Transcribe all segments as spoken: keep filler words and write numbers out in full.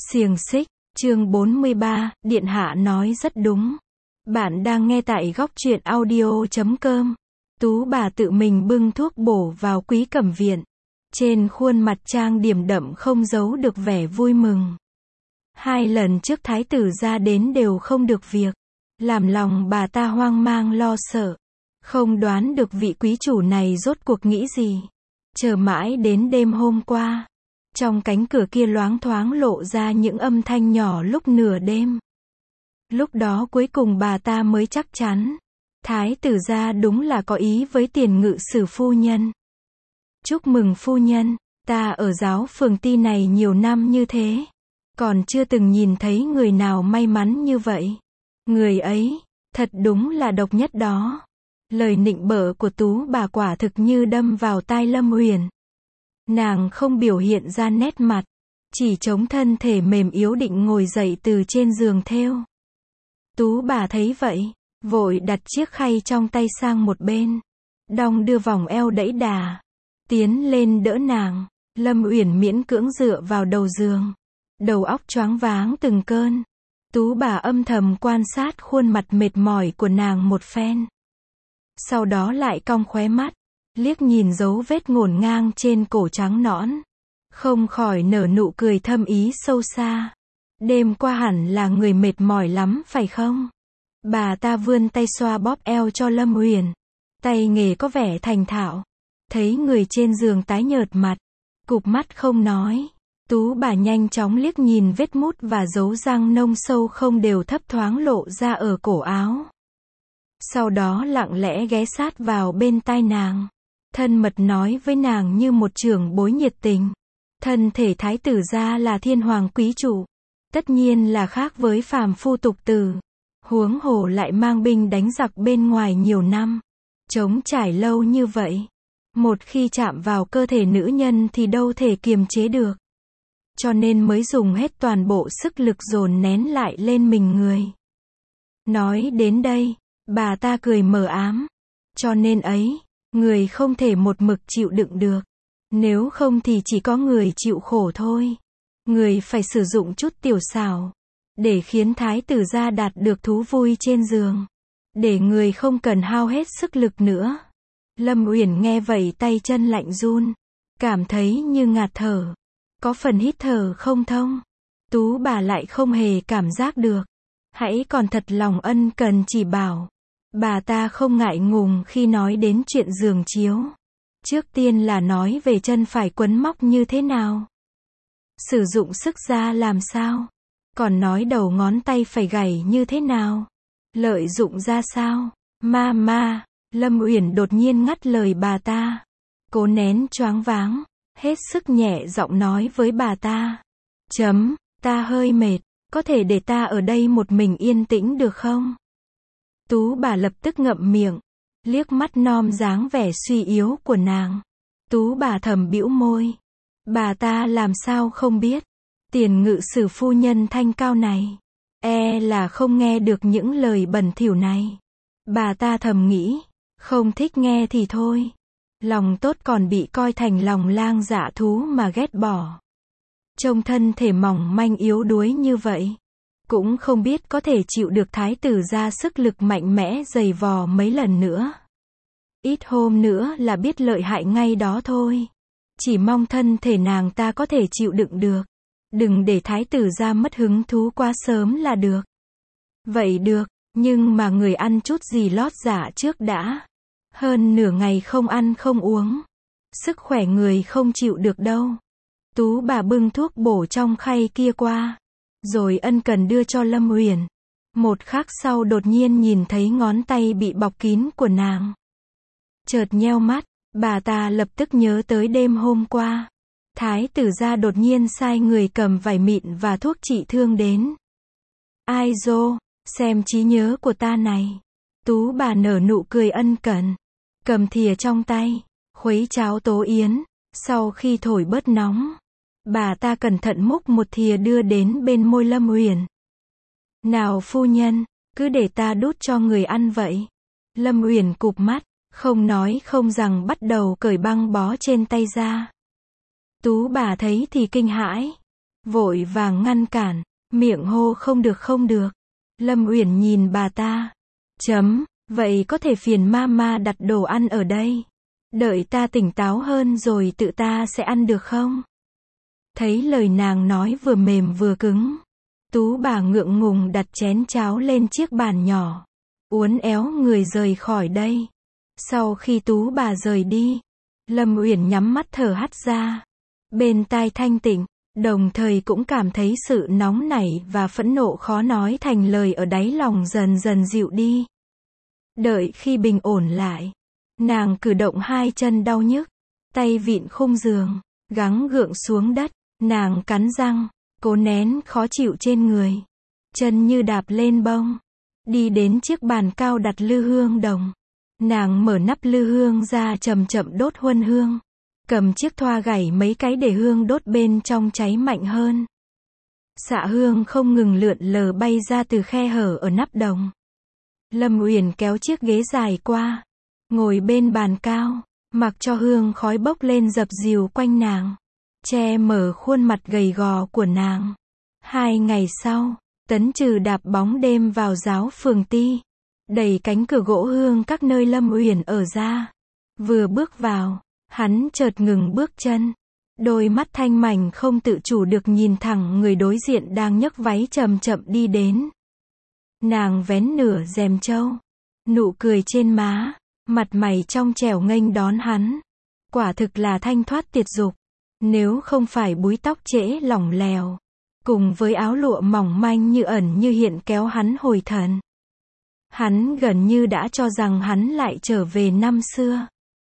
Xiềng xích, chương bốn mươi ba, Điện hạ nói rất đúng. Bạn đang nghe tại góc truyện audio chấm com. Tú bà tự mình bưng thuốc bổ vào Quý Cẩm viện. Trên khuôn mặt trang điểm đậm không giấu được vẻ vui mừng. Hai lần trước thái tử ra đến đều không được việc. Làm lòng bà ta hoang mang lo sợ. Không đoán được vị quý chủ này rốt cuộc nghĩ gì. Chờ mãi đến đêm hôm qua. Trong cánh cửa kia loáng thoáng lộ ra những âm thanh nhỏ lúc nửa đêm. Lúc đó cuối cùng bà ta mới chắc chắn. Thái tử gia đúng là có ý với tiền ngự sử phu nhân. Chúc mừng phu nhân, ta ở giáo phường Ti này nhiều năm như thế. Còn chưa từng nhìn thấy người nào may mắn như vậy. Người ấy, thật đúng là độc nhất đó. Lời nịnh bợ của Tú bà quả thực như đâm vào tai Lâm Uyển. Nàng không biểu hiện ra nét mặt, chỉ chống thân thể mềm yếu định ngồi dậy từ trên giường thêu. Tú bà thấy vậy, vội đặt chiếc khay trong tay sang một bên, đong đưa vòng eo đẫy đà, tiến lên đỡ nàng. Lâm Uyển miễn cưỡng dựa vào đầu giường, đầu óc choáng váng từng cơn. Tú bà âm thầm quan sát khuôn mặt mệt mỏi của nàng một phen. Sau đó lại cong khóe mắt, liếc nhìn dấu vết ngổn ngang trên cổ trắng nõn. Không khỏi nở nụ cười thâm ý sâu xa. Đêm qua hẳn là người mệt mỏi lắm phải không? Bà ta vươn tay xoa bóp eo cho Lâm Uyển. Tay nghề có vẻ thành thạo. Thấy người trên giường tái nhợt mặt, cụp mắt không nói. Tú bà nhanh chóng liếc nhìn vết mút và dấu răng nông sâu không đều thấp thoáng lộ ra ở cổ áo. Sau đó lặng lẽ ghé sát vào bên tai nàng. Thân mật nói với nàng như một trưởng bối nhiệt tình. Thân thể thái tử gia là thiên hoàng quý chủ. Tất nhiên là khác với phàm phu tục tử. Huống hồ lại mang binh đánh giặc bên ngoài nhiều năm. Chống trải lâu như vậy. Một khi chạm vào cơ thể nữ nhân thì đâu thể kiềm chế được. Cho nên mới dùng hết toàn bộ sức lực dồn nén lại lên mình người. Nói đến đây, bà ta cười mờ ám. Cho nên ấy, người không thể một mực chịu đựng được. Nếu không thì chỉ có người chịu khổ thôi. Người phải sử dụng chút tiểu xảo, để khiến thái tử gia đạt được thú vui trên giường. Để người không cần hao hết sức lực nữa. Lâm Uyển nghe vậy tay chân lạnh run. Cảm thấy như ngạt thở. Có phần hít thở không thông. Tú bà lại không hề cảm giác được. Hãy còn thật lòng ân cần chỉ bảo. Bà ta không ngại ngùng khi nói đến chuyện giường chiếu. Trước tiên là nói về chân phải quấn móc như thế nào. Sử dụng sức ra làm sao. Còn nói đầu ngón tay phải gảy như thế nào. Lợi dụng ra sao. Ma ma, Lâm Uyển đột nhiên ngắt lời bà ta. Cố nén choáng váng, hết sức nhẹ giọng nói với bà ta. Chấm, ta hơi mệt, có thể để ta ở đây một mình yên tĩnh được không? Tú bà lập tức ngậm miệng, liếc mắt nom dáng vẻ suy yếu của nàng. Tú bà thầm bĩu môi. Bà ta làm sao không biết, tiền ngự sử phu nhân thanh cao này, e là không nghe được những lời bẩn thỉu này. Bà ta thầm nghĩ, không thích nghe thì thôi. Lòng tốt còn bị coi thành lòng lang dạ thú mà ghét bỏ. Trông thân thể mỏng manh yếu đuối như vậy. Cũng không biết có thể chịu được thái tử ra sức lực mạnh mẽ giày vò mấy lần nữa. Ít hôm nữa là biết lợi hại ngay đó thôi. Chỉ mong thân thể nàng ta có thể chịu đựng được. Đừng để thái tử ra mất hứng thú quá sớm là được. Vậy được, nhưng mà người ăn chút gì lót dạ trước đã. Hơn nửa ngày không ăn không uống. Sức khỏe người không chịu được đâu. Tú bà bưng thuốc bổ trong khay kia qua. Rồi ân cần đưa cho Lâm Uyển. Một khắc sau đột nhiên nhìn thấy ngón tay bị bọc kín của nàng. Chợt nheo mắt, bà ta lập tức nhớ tới đêm hôm qua. Thái tử gia đột nhiên sai người cầm vải mịn và thuốc trị thương đến. Ai dô, xem trí nhớ của ta này. Tú bà nở nụ cười ân cần. Cầm thìa trong tay, khuấy cháo tố yến. Sau khi thổi bớt nóng, bà ta cẩn thận múc một thìa đưa đến bên môi Lâm Uyển. Nào phu nhân, cứ để ta đút cho người ăn vậy. Lâm Uyển cụp mắt, không nói không rằng bắt đầu cởi băng bó trên tay ra. Tú bà thấy thì kinh hãi. vội vàng ngăn cản, miệng hô không được không được. Lâm Uyển nhìn bà ta. Chấm, vậy có thể phiền mama đặt đồ ăn ở đây. Đợi ta tỉnh táo hơn rồi tự ta sẽ ăn được không? Thấy lời nàng nói vừa mềm vừa cứng. Tú bà ngượng ngùng đặt chén cháo lên chiếc bàn nhỏ. Uốn éo người rời khỏi đây. Sau khi Tú bà rời đi, Lâm Uyển nhắm mắt thở hắt ra. Bên tai thanh tịnh, đồng thời cũng cảm thấy sự nóng nảy và phẫn nộ khó nói thành lời ở đáy lòng dần dần dịu đi. Đợi khi bình ổn lại, nàng cử động hai chân đau nhức, tay vịn khung giường, gắng gượng xuống đất, nàng cắn răng, cố nén khó chịu trên người. Chân như đạp lên bông, đi đến chiếc bàn cao đặt lư hương đồng. Nàng mở nắp lư hương ra chậm chậm đốt huân hương. Cầm chiếc thoa gảy mấy cái để hương đốt bên trong cháy mạnh hơn. Xạ hương không ngừng lượn lờ bay ra từ khe hở ở nắp đồng. Lâm Uyển kéo chiếc ghế dài qua, ngồi bên bàn cao, mặc cho hương khói bốc lên dập dìu quanh nàng, che mở khuôn mặt gầy gò của nàng. Hai ngày sau, Tấn Trừ đạp bóng đêm vào giáo phường Ti, đẩy cánh cửa gỗ hương các nơi Lâm Uyển ở ra. Vừa bước vào, hắn chợt ngừng bước chân. Đôi mắt thanh mảnh không tự chủ được nhìn thẳng người đối diện đang nhấc váy chậm chậm đi đến. Nàng vén nửa rèm trâu, nụ cười trên má, mặt mày trong trẻo nghênh đón hắn. Quả thực là thanh thoát tiệt dục. Nếu không phải búi tóc trễ lỏng lèo, cùng với áo lụa mỏng manh như ẩn như hiện kéo hắn hồi thần, hắn gần như đã cho rằng hắn lại trở về năm xưa.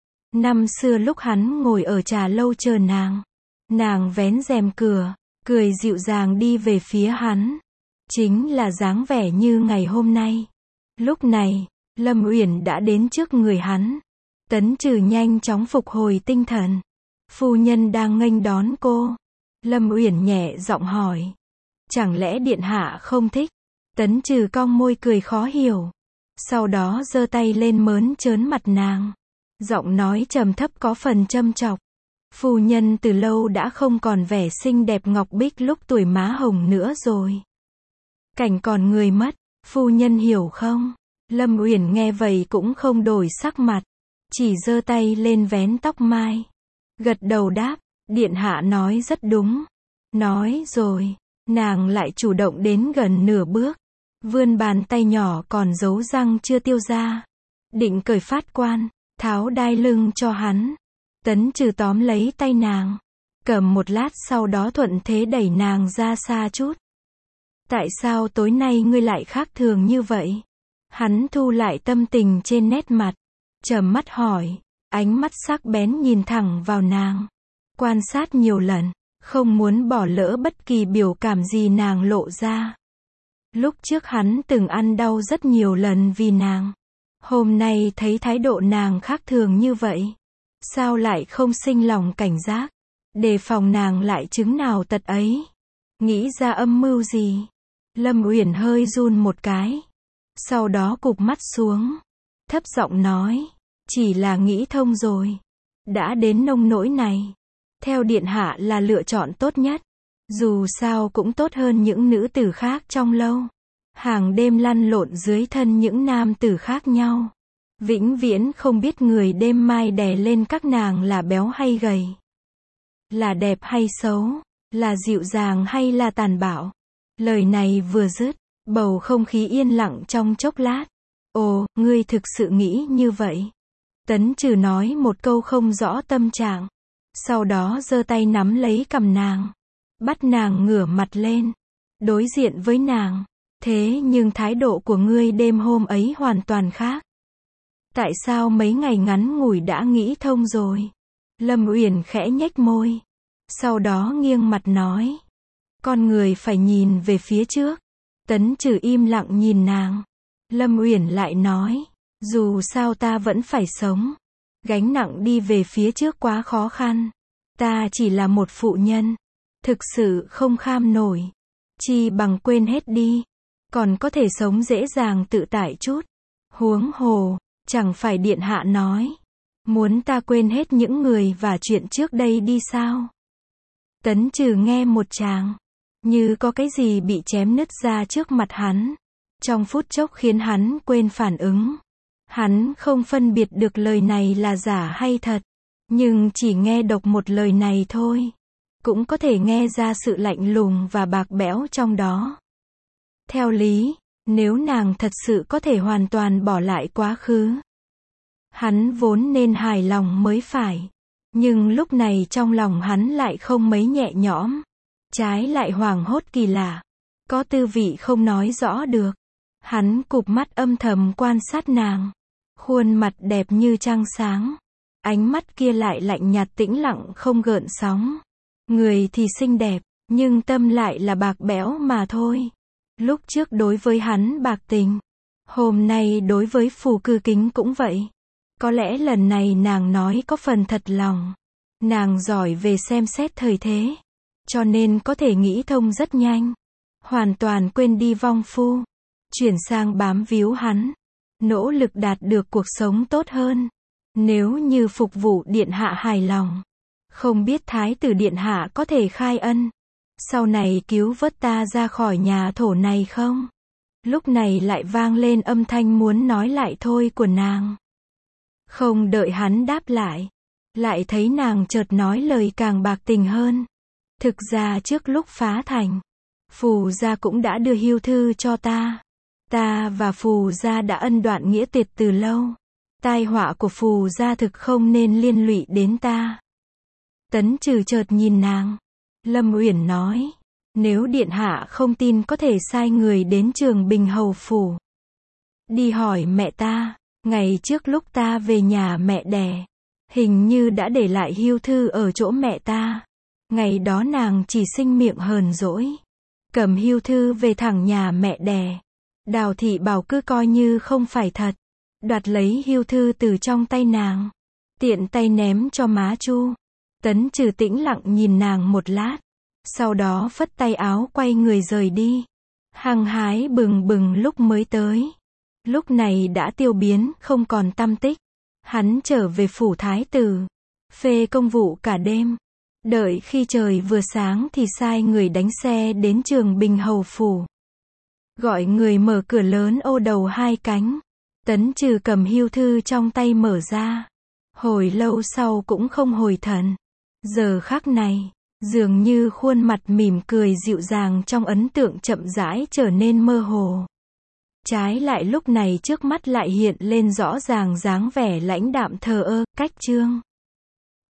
Năm xưa lúc hắn ngồi ở trà lâu chờ nàng, nàng vén rèm cửa, cười dịu dàng đi về phía hắn. Chính là dáng vẻ như ngày hôm nay. Lúc này, Lâm Uyển đã đến trước người hắn. Tấn Trừ nhanh chóng phục hồi tinh thần. Phu nhân đang nghênh đón cô. Lâm Uyển nhẹ giọng hỏi. Chẳng lẽ điện hạ không thích? Tấn Trừ cong môi cười khó hiểu. Sau đó giơ tay lên mớn trớn mặt nàng. Giọng nói trầm thấp có phần châm chọc. Phu nhân từ lâu đã không còn vẻ xinh đẹp ngọc bích lúc tuổi má hồng nữa rồi. Cảnh còn người mất, phu nhân hiểu không? Lâm Uyển nghe vậy cũng không đổi sắc mặt, chỉ giơ tay lên vén tóc mai, gật đầu đáp, điện hạ nói rất đúng. Nói rồi, nàng lại chủ động đến gần nửa bước, vươn bàn tay nhỏ còn dấu răng chưa tiêu ra, định cởi phát quan, tháo đai lưng cho hắn. Tấn Trừ tóm lấy tay nàng, cầm một lát sau đó thuận thế đẩy nàng ra xa chút. Tại sao tối nay ngươi lại khác thường như vậy? Hắn thu lại tâm tình trên nét mặt, trầm mắt hỏi, ánh mắt sắc bén nhìn thẳng vào nàng, quan sát nhiều lần, không muốn bỏ lỡ bất kỳ biểu cảm gì nàng lộ ra. Lúc trước hắn từng ăn đau rất nhiều lần vì nàng, hôm nay thấy thái độ nàng khác thường như vậy, sao lại không sinh lòng cảnh giác, đề phòng nàng lại chứng nào tật ấy, nghĩ ra âm mưu gì? Lâm Uyển hơi run một cái, sau đó cụp mắt xuống, thấp giọng nói, chỉ là nghĩ thông rồi. Đã đến nông nỗi này, theo điện hạ là lựa chọn tốt nhất. Dù sao cũng tốt hơn những nữ tử khác trong lâu, hàng đêm lăn lộn dưới thân những nam tử khác nhau, vĩnh viễn không biết người đêm mai đè lên các nàng là béo hay gầy, là đẹp hay xấu, là dịu dàng hay là tàn bạo. Lời này vừa dứt, bầu không khí yên lặng trong chốc lát. Ồ, ngươi thực sự nghĩ như vậy? Tấn Trừ nói một câu không rõ tâm trạng, sau đó giơ tay nắm lấy cằm nàng, bắt nàng ngửa mặt lên, đối diện với nàng. Thế nhưng thái độ của ngươi đêm hôm ấy hoàn toàn khác. Tại sao mấy ngày ngắn ngủi đã nghĩ thông rồi? Lâm Uyển khẽ nhếch môi, sau đó nghiêng mặt nói, con người phải nhìn về phía trước. Tấn Trừ im lặng nhìn nàng. Lâm Uyển lại nói, dù sao ta vẫn phải sống. Gánh nặng đi về phía trước quá khó khăn. Ta chỉ là một phụ nhân, thực sự không kham nổi. Chi bằng quên hết đi, còn có thể sống dễ dàng tự tại chút. Huống hồ, chẳng phải điện hạ nói, muốn ta quên hết những người và chuyện trước đây đi sao? Tấn Trừ nghe một tràng, như có cái gì bị chém nứt ra trước mặt hắn. Trong phút chốc khiến hắn quên phản ứng. Hắn không phân biệt được lời này là giả hay thật. Nhưng chỉ nghe độc một lời này thôi, cũng có thể nghe ra sự lạnh lùng và bạc bẽo trong đó. Theo lý, nếu nàng thật sự có thể hoàn toàn bỏ lại quá khứ, hắn vốn nên hài lòng mới phải. Nhưng lúc này trong lòng hắn lại không mấy nhẹ nhõm. Trái lại hoảng hốt kỳ lạ. Có tư vị không nói rõ được. Hắn cụp mắt âm thầm quan sát nàng. Khuôn mặt đẹp như trăng sáng. Ánh mắt kia lại lạnh nhạt tĩnh lặng không gợn sóng. Người thì xinh đẹp, nhưng tâm lại là bạc bẽo mà thôi. Lúc trước đối với hắn bạc tình, hôm nay đối với Phù Cư Kính cũng vậy. Có lẽ lần này nàng nói có phần thật lòng. Nàng giỏi về xem xét thời thế, cho nên có thể nghĩ thông rất nhanh. Hoàn toàn quên đi vong phu, chuyển sang bám víu hắn, nỗ lực đạt được cuộc sống tốt hơn. Nếu như phục vụ điện hạ hài lòng, không biết thái tử điện hạ có thể khai ân, sau này cứu vớt ta ra khỏi nhà thổ này không? Lúc này lại vang lên âm thanh muốn nói lại thôi của nàng. Không đợi hắn đáp lại, lại thấy nàng chợt nói lời càng bạc tình hơn. Thực ra trước lúc phá thành, Phù gia cũng đã đưa hưu thư cho ta. Ta và Phù gia đã ân đoạn nghĩa tuyệt từ lâu. Tai họa của Phù gia thực không nên liên lụy đến ta. Tấn Trừ chợt nhìn nàng. Lâm Uyển nói, nếu điện hạ không tin có thể sai người đến Trường Bình hầu phủ, đi hỏi mẹ ta. Ngày trước lúc ta về nhà mẹ đẻ, hình như đã để lại hưu thư ở chỗ mẹ ta. Ngày đó nàng chỉ sinh miệng hờn dỗi, cầm hưu thư về thẳng nhà mẹ đẻ. Đào thị bảo cứ coi như không phải thật, đoạt lấy hưu thư từ trong tay nàng, tiện tay ném cho má Chu. Tấn Trừ tĩnh lặng nhìn nàng một lát, sau đó phất tay áo quay người rời đi. Hăng hái bừng bừng lúc mới tới, lúc này đã tiêu biến, không còn tăm tích. Hắn trở về phủ thái tử, phê công vụ cả đêm. Đợi khi trời vừa sáng thì sai người đánh xe đến Trường Bình hầu phủ. Gọi người mở cửa lớn ô đầu hai cánh. Tấn Trừ cầm hưu thư trong tay mở ra. Hồi lâu sau cũng không hồi thần. Giờ khắc này, dường như khuôn mặt mỉm cười dịu dàng trong ấn tượng chậm rãi trở nên mơ hồ. Trái lại lúc này trước mắt lại hiện lên rõ ràng dáng vẻ lãnh đạm thờ ơ, cách trương.